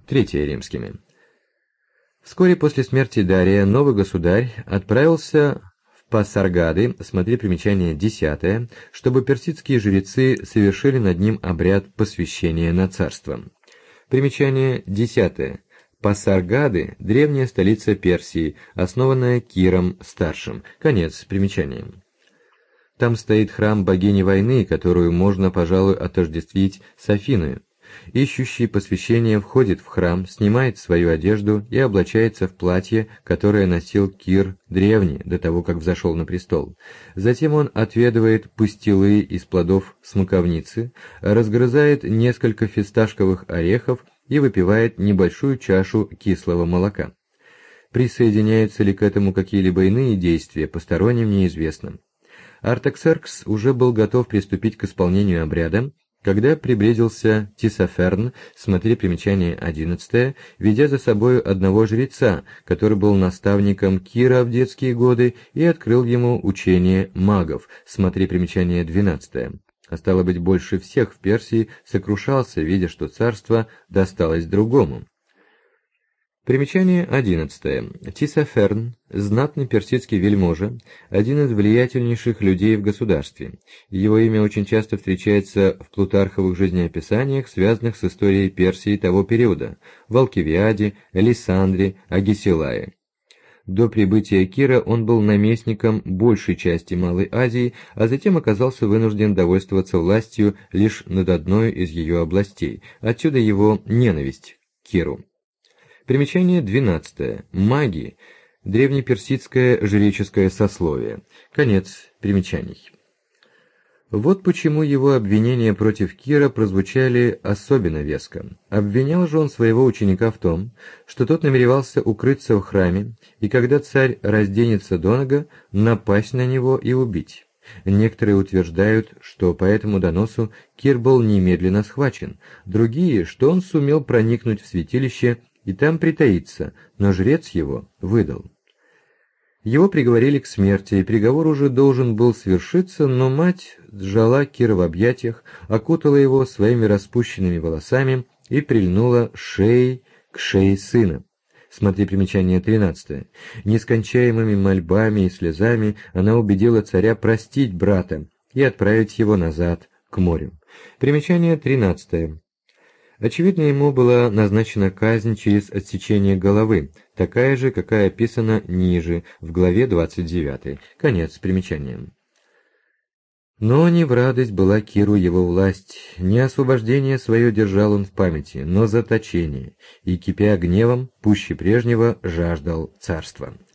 Третье римскими. Вскоре после смерти Дария новый государь отправился в Пассаргады, смотри примечание 10, чтобы персидские жрецы совершили над ним обряд посвящения на царство. Примечание 10. Пассаргады – древняя столица Персии, основанная Киром Старшим. Конец примечания. Там стоит храм богини войны, которую можно, пожалуй, отождествить с Афиной. Ищущий посвящение входит в храм, снимает свою одежду и облачается в платье, которое носил Кир древний, до того, как взошел на престол. Затем он отведывает пастилы из плодов смоковницы, разгрызает несколько фисташковых орехов и выпивает небольшую чашу кислого молока. Присоединяются ли к этому какие-либо иные действия, посторонним неизвестно. Артаксеркс уже был готов приступить к исполнению обряда, когда приблизился Тисоферн, смотри примечание 11, ведя за собою одного жреца, который был наставником Кира в детские годы, и открыл ему учение магов, смотри примечание 12. А стало быть, больше всех в Персии сокрушался, видя, что царство досталось другому. Примечание 11. Тисоферн, знатный персидский вельможа, один из влиятельнейших людей в государстве. Его имя очень часто встречается в плутарховых жизнеописаниях, связанных с историей Персии того периода, в Алкивиаде, Лисандре, Агесилае. До прибытия Кира он был наместником большей части Малой Азии, а затем оказался вынужден довольствоваться властью лишь над одной из ее областей, отсюда его ненависть к Киру. Примечание 12. Маги. Древнеперсидское жреческое сословие. Конец примечаний. Вот почему его обвинения против Кира прозвучали особенно веско. Обвинял же он своего ученика в том, что тот намеревался укрыться в храме, и когда царь разденется донага, напасть на него и убить. Некоторые утверждают, что по этому доносу Кир был немедленно схвачен, другие, что он сумел проникнуть в святилище и там притаиться, но жрец его выдал. Его приговорили к смерти, и приговор уже должен был свершиться, но мать сжала Кира в объятиях, окутала его своими распущенными волосами и прильнула шеей к шее сына. Смотри примечание 13. Нескончаемыми мольбами и слезами она убедила царя простить брата и отправить его назад к морю. Примечание 13. Очевидно, ему была назначена казнь через отсечение головы, такая же, какая описана ниже, в главе 29. Конец примечания. Но не в радость была Киру его власть, не освобождение свое держал он в памяти, но заточение, и, кипя гневом, пуще прежнего жаждал царства.